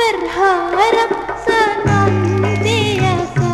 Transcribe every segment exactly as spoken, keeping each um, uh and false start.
berharap senantiasa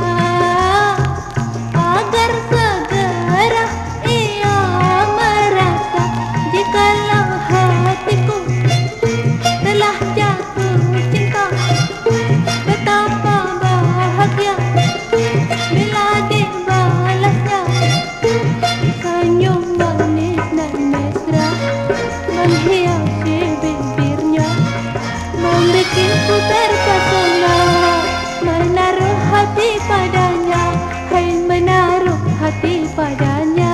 agar segera ia merasa jikalau hatiku telah jatuh cinta. Betapa bahagia bila dibalasnya senyum manis dan mesra menghiasi bibirnya, membikinku terpesona menaruh hati padanya, hai menaruh hati padanya.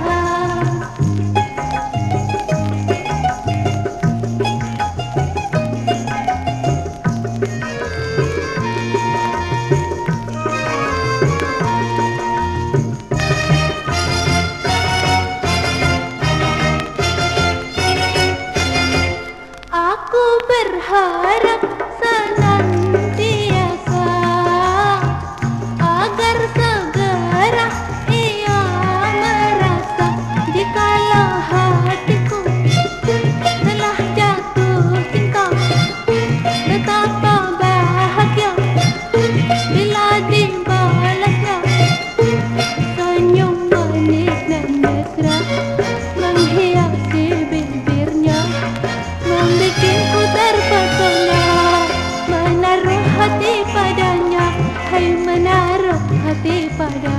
Aku berharap senantiasa agar segera ia merasa jikalau hatiku telah jatuh cinta. Betapa bahagia bila dibalasnya senyum manis dan mesra menghiasi bibirnya, membikinku terpesona menaruh hati padanya, hai menaruh hati padanya.